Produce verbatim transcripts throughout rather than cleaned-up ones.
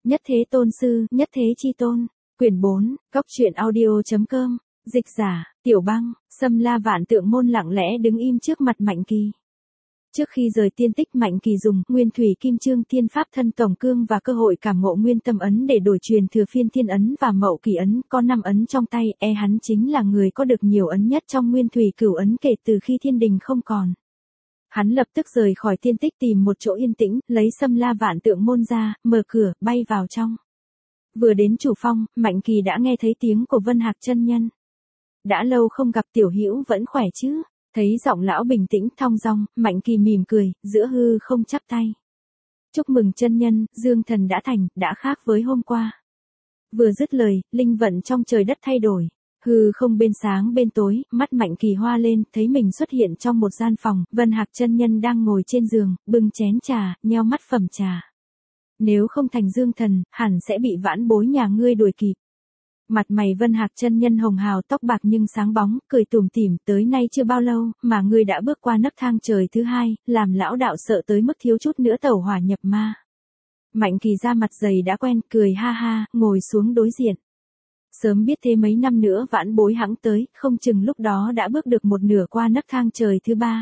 Nhất Thế Tôn Sư, Nhất Thế Chi Tôn. Quyển bốn, Cốc truyện audio.com. Dịch giả, Tiểu Băng. Sâm La Vạn Tượng Môn lặng lẽ đứng im trước mặt Mạnh Kỳ. Trước khi rời tiên tích, Mạnh Kỳ dùng Nguyên Thủy Kim Chương Tiên Pháp Thân Tổng Cương và cơ hội cảm ngộ Nguyên Tâm Ấn để đổi truyền thừa Phiên Thiên Ấn và Mậu Kỳ Ấn, có năm ấn trong tay, e hắn chính là người có được nhiều ấn nhất trong Nguyên Thủy Cửu Ấn kể từ khi thiên đình không còn. Hắn lập tức rời khỏi tiên tích tìm một chỗ yên tĩnh, lấy Sâm La Vạn Tượng Môn ra, mở cửa, bay vào trong. Vừa đến chủ phong, Mạnh Kỳ đã nghe thấy tiếng của Vân Hạc chân nhân. Đã lâu không gặp, Tiểu Hữu vẫn khỏe chứ? Thấy giọng lão bình tĩnh thong dong, Mạnh Kỳ mỉm cười, giữa hư không chắp tay. Chúc mừng chân nhân, dương thần đã thành, đã khác với hôm qua. Vừa dứt lời, linh vận trong trời đất thay đổi. Hư không bên sáng bên tối, mắt Mạnh Kỳ hoa lên, thấy mình xuất hiện trong một gian phòng, Vân Hạc chân nhân đang ngồi trên giường, bưng chén trà, nheo mắt phẩm trà. Nếu không thành dương thần, hẳn sẽ bị vãn bối nhà ngươi đuổi kịp. Mặt mày Vân Hạc chân nhân hồng hào, tóc bạc nhưng sáng bóng, cười tủm tỉm, tới nay chưa bao lâu, mà ngươi đã bước qua nấc thang trời thứ hai, làm lão đạo sợ tới mức thiếu chút nữa tẩu hỏa nhập ma. Mạnh Kỳ ra mặt dày đã quen, cười ha ha, ngồi xuống đối diện. Sớm biết thế mấy năm nữa vãn bối hẵng tới, không chừng lúc đó đã bước được một nửa qua nấc thang trời thứ ba.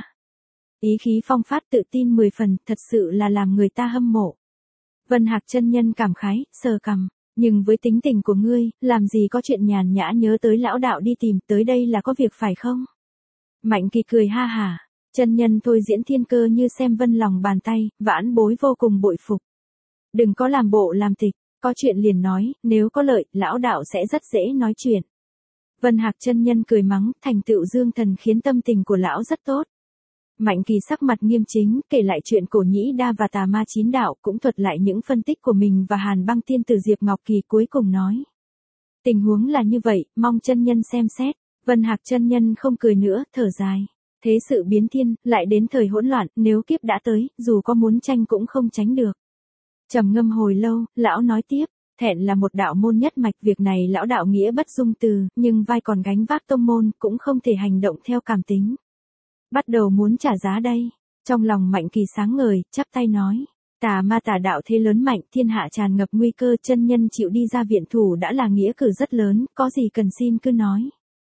Ý khí phong phát tự tin mười phần, thật sự là làm người ta hâm mộ. Vân Hạc chân nhân cảm khái, sờ cằm. Nhưng với tính tình của ngươi, làm gì có chuyện nhàn nhã nhớ tới lão đạo đi tìm, tới đây là có việc phải không? Mạnh Kỳ cười ha hả, chân nhân thôi diễn thiên cơ như xem vân lòng bàn tay, vãn bối vô cùng bội phục. Đừng có làm bộ làm tịch, có chuyện liền nói, nếu có lợi, lão đạo sẽ rất dễ nói chuyện. Vân Hạc chân nhân cười mắng, thành tựu dương thần khiến tâm tình của lão rất tốt. Mạnh Kỳ sắc mặt nghiêm chính, kể lại chuyện cổ nhĩ đa và tà ma chín đạo, cũng thuật lại những phân tích của mình và Hàn Băng tiên tử Diệp Ngọc Kỳ, cuối cùng nói. Tình huống là như vậy, mong chân nhân xem xét. Vân Hạc chân nhân không cười nữa, thở dài. Thế sự biến thiên, lại đến thời hỗn loạn, nếu kiếp đã tới, dù có muốn tranh cũng không tránh được. Trầm ngâm hồi lâu, lão nói tiếp. Thẹn là một đạo môn nhất mạch, việc này lão đạo nghĩa bất dung từ, nhưng vai còn gánh vác tông môn, cũng không thể hành động theo cảm tính. Bắt đầu muốn trả giá đây. Trong lòng Mạnh Kỳ sáng ngời, chắp tay nói. Tà ma tà đạo thế lớn mạnh, thiên hạ tràn ngập nguy cơ, chân nhân chịu đi ra viện thủ đã là nghĩa cử rất lớn, có gì cần xin cứ nói.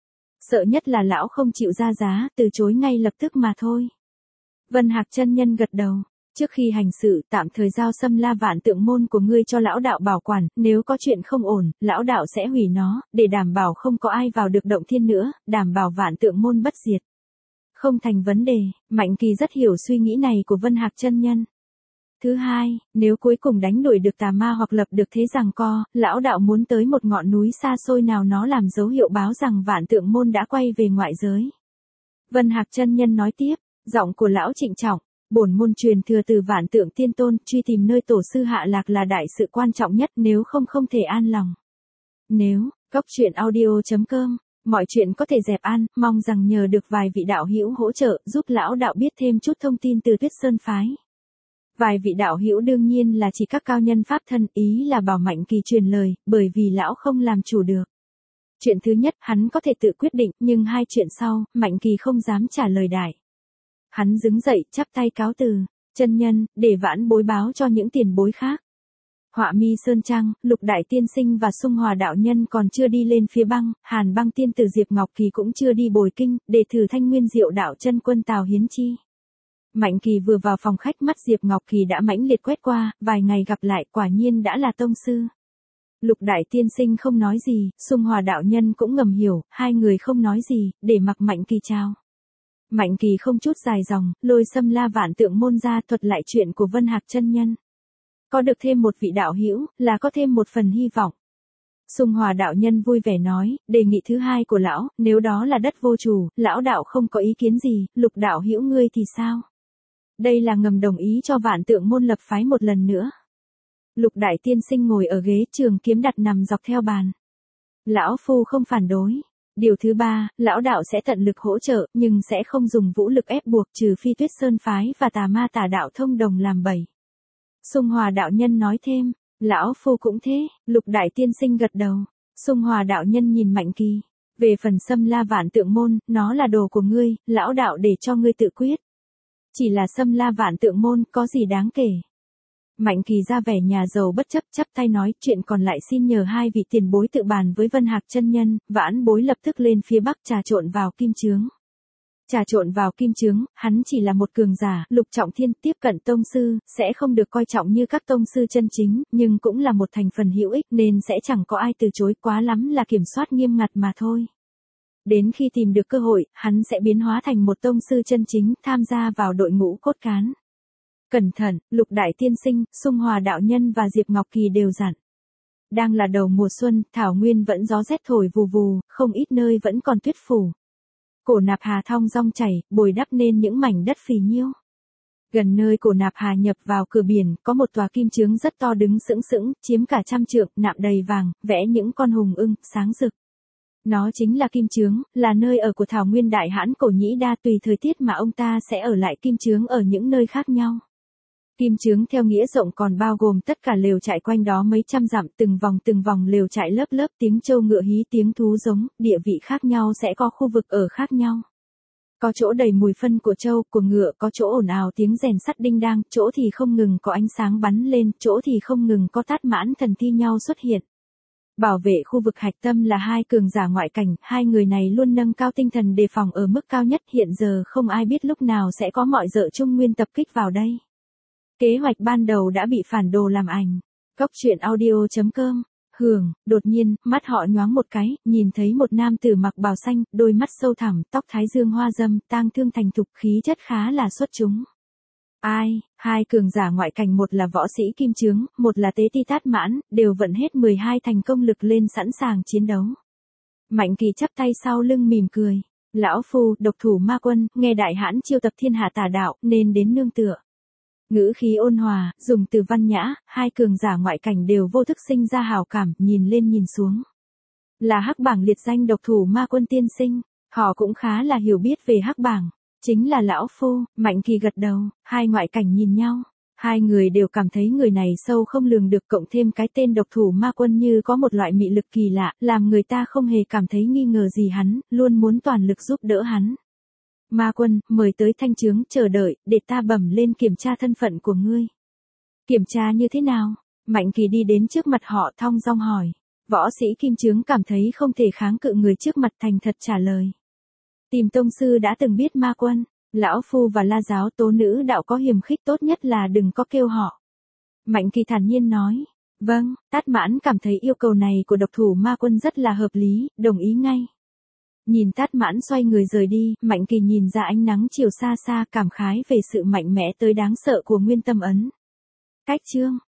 Sợ nhất là lão không chịu ra giá, từ chối ngay lập tức mà thôi. Vân Hạc chân nhân gật đầu. Trước khi hành sự, tạm thời giao Sâm La Vạn Tượng Môn của ngươi cho lão đạo bảo quản, nếu có chuyện không ổn, lão đạo sẽ hủy nó, để đảm bảo không có ai vào được động thiên nữa, đảm bảo Vạn Tượng Môn bất diệt. Không thành vấn đề, Mạnh Kỳ rất hiểu suy nghĩ này của Vân Hạc chân nhân. Thứ hai, nếu cuối cùng đánh đuổi được tà ma hoặc lập được thế giằng co, lão đạo muốn tới một ngọn núi xa xôi nào nó làm dấu hiệu báo rằng Vạn Tượng Môn đã quay về ngoại giới. Vân Hạc chân nhân nói tiếp, giọng của lão trịnh trọng, bổn môn truyền thừa từ Vạn Tượng Tiên Tôn, truy tìm nơi tổ sư hạ lạc là đại sự quan trọng nhất, nếu không không thể an lòng. Nếu, Cốc truyện audio.com. Mọi chuyện có thể dẹp an, mong rằng nhờ được vài vị đạo hữu hỗ trợ, giúp lão đạo biết thêm chút thông tin từ Tuyết Sơn phái. Vài vị đạo hữu đương nhiên là chỉ các cao nhân pháp thân, ý là bảo Mạnh Kỳ truyền lời, bởi vì lão không làm chủ được. Chuyện thứ nhất, hắn có thể tự quyết định, nhưng hai chuyện sau, Mạnh Kỳ không dám trả lời đại. Hắn đứng dậy, chắp tay cáo từ, chân nhân, để vãn bối báo cho những tiền bối khác. Họa Mi Sơn Trang, Lục Đại Tiên Sinh và Xung Hòa đạo nhân còn chưa đi lên phía băng, Hàn Băng tiên tử Diệp Ngọc Kỳ cũng chưa đi bồi kinh, để thử Thanh Nguyên Diệu đạo chân quân Tào Hiến Chi. Mạnh Kỳ vừa vào phòng khách, mắt Diệp Ngọc Kỳ đã mãnh liệt quét qua, vài ngày gặp lại, quả nhiên đã là tông sư. Lục Đại Tiên Sinh không nói gì, Xung Hòa đạo nhân cũng ngầm hiểu, hai người không nói gì, để mặc Mạnh Kỳ chào. Mạnh Kỳ không chút dài dòng, lôi Sâm La Vạn Tượng Môn ra, thuật lại chuyện của Vân Hạc chân nhân. Có được thêm một vị đạo hữu, là có thêm một phần hy vọng. Xung Hòa đạo nhân vui vẻ nói, đề nghị thứ hai của lão, nếu đó là đất vô chủ, lão đạo không có ý kiến gì, Lục đạo hữu ngươi thì sao? Đây là ngầm đồng ý cho Vạn Tượng Môn lập phái một lần nữa. Lục Đại Tiên Sinh ngồi ở ghế, trường kiếm đặt nằm dọc theo bàn. Lão phu không phản đối. Điều thứ ba, lão đạo sẽ tận lực hỗ trợ, nhưng sẽ không dùng vũ lực ép buộc, trừ phi Tuyết Sơn phái và tà ma tà đạo thông đồng làm bẫy. Xung Hòa đạo nhân nói thêm, lão phu cũng thế. Lục Đại Tiên Sinh gật đầu. Xung Hòa đạo nhân nhìn Mạnh Kỳ. Về phần Sâm La Vạn Tượng Môn, nó là đồ của ngươi, lão đạo để cho ngươi tự quyết. Chỉ là Sâm La Vạn Tượng Môn, có gì đáng kể. Mạnh Kỳ ra vẻ nhà giàu bất chấp, chắp tay nói, chuyện còn lại xin nhờ hai vị tiền bối tự bàn với Vân Hạc chân nhân. Vãn bối lập tức lên phía bắc trà trộn vào kim chướng. Trà trộn vào kim chướng, hắn chỉ là một cường giả, lục trọng thiên, tiếp cận tông sư, sẽ không được coi trọng như các tông sư chân chính, nhưng cũng là một thành phần hữu ích nên sẽ chẳng có ai từ chối, quá lắm là kiểm soát nghiêm ngặt mà thôi. Đến khi tìm được cơ hội, hắn sẽ biến hóa thành một tông sư chân chính, tham gia vào đội ngũ cốt cán. Cẩn thận, Lục Đại Tiên Sinh, Xung Hòa Đạo Nhân và Diệp Ngọc Kỳ đều dặn. Đang là đầu mùa xuân, thảo nguyên vẫn gió rét thổi vù vù, không ít nơi vẫn còn tuyết phủ. Cổ Nạp Hà thong dong chảy, bồi đắp nên những mảnh đất phì nhiêu. Gần nơi Cổ Nạp Hà nhập vào cửa biển, có một tòa kim chướng rất to đứng sững sững, chiếm cả trăm trượng, nạm đầy vàng, vẽ những con hùng ưng, sáng rực. Nó chính là kim chướng, là nơi ở của Thảo Nguyên Đại Hãn Cổ Nhĩ Đa, tùy thời tiết mà ông ta sẽ ở lại kim chướng ở những nơi khác nhau. Kim chướng theo nghĩa rộng còn bao gồm tất cả lều trại quanh đó mấy trăm dặm, từng vòng từng vòng lều trại lớp lớp, tiếng trâu ngựa hí, tiếng thú giống, địa vị khác nhau sẽ có khu vực ở khác nhau. Có chỗ đầy mùi phân của trâu, của ngựa, có chỗ ồn ào tiếng rèn sắt đinh đang, chỗ thì không ngừng có ánh sáng bắn lên, chỗ thì không ngừng có tát mãn thần thi nhau xuất hiện. Bảo vệ khu vực hạch tâm là hai cường giả ngoại cảnh, hai người này luôn nâng cao tinh thần đề phòng ở mức cao nhất, hiện giờ không ai biết lúc nào sẽ có mọi dợ Trung Nguyên tập kích vào đây. Kế hoạch ban đầu đã bị phản đồ làm ảnh. Cốc truyện audio chấm com. Hưởng, đột nhiên, mắt họ nhoáng một cái, nhìn thấy một nam tử mặc bào xanh, đôi mắt sâu thẳm, tóc thái dương hoa dâm, tang thương thành thục, khí chất khá là xuất chúng. Ai, hai cường giả ngoại cảnh, một là võ sĩ kim chướng, một là tế ti tát mãn, đều vận hết mười hai thành công lực lên sẵn sàng chiến đấu. Mạnh Kỳ chắp tay sau lưng mỉm cười. Lão phu, độc thủ ma quân, nghe đại hãn chiêu tập thiên hạ tà đạo, nên đến nương tựa. Ngữ khí ôn hòa, dùng từ văn nhã, hai cường giả ngoại cảnh đều vô thức sinh ra hào cảm, nhìn lên nhìn xuống. Là hắc bảng liệt danh độc thủ ma quân tiên sinh, họ cũng khá là hiểu biết về hắc bảng. Chính là lão phu. Mạnh Kỳ gật đầu, hai ngoại cảnh nhìn nhau. Hai người đều cảm thấy người này sâu không lường được, cộng thêm cái tên độc thủ ma quân như có một loại mị lực kỳ lạ, làm người ta không hề cảm thấy nghi ngờ gì hắn, luôn muốn toàn lực giúp đỡ hắn. Ma quân, mời tới thanh chướng, chờ đợi, để ta bẩm lên kiểm tra thân phận của ngươi. Kiểm tra như thế nào? Mạnh Kỳ đi đến trước mặt họ thong dong hỏi. Võ sĩ kim chướng cảm thấy không thể kháng cự người trước mặt, thành thật trả lời. Tìm tông sư đã từng biết ma quân, lão phu và La giáo tố nữ đạo có hiềm khích, tốt nhất là đừng có kêu họ. Mạnh Kỳ thản nhiên nói. Vâng, Tát Mãn cảm thấy yêu cầu này của độc thủ ma quân rất là hợp lý, đồng ý ngay. Nhìn Tát Mãn xoay người rời đi, Mạnh Kỳ nhìn ra ánh nắng chiều xa xa, cảm khái về sự mạnh mẽ tới đáng sợ của Nguyên Tâm Ấn. Cách chương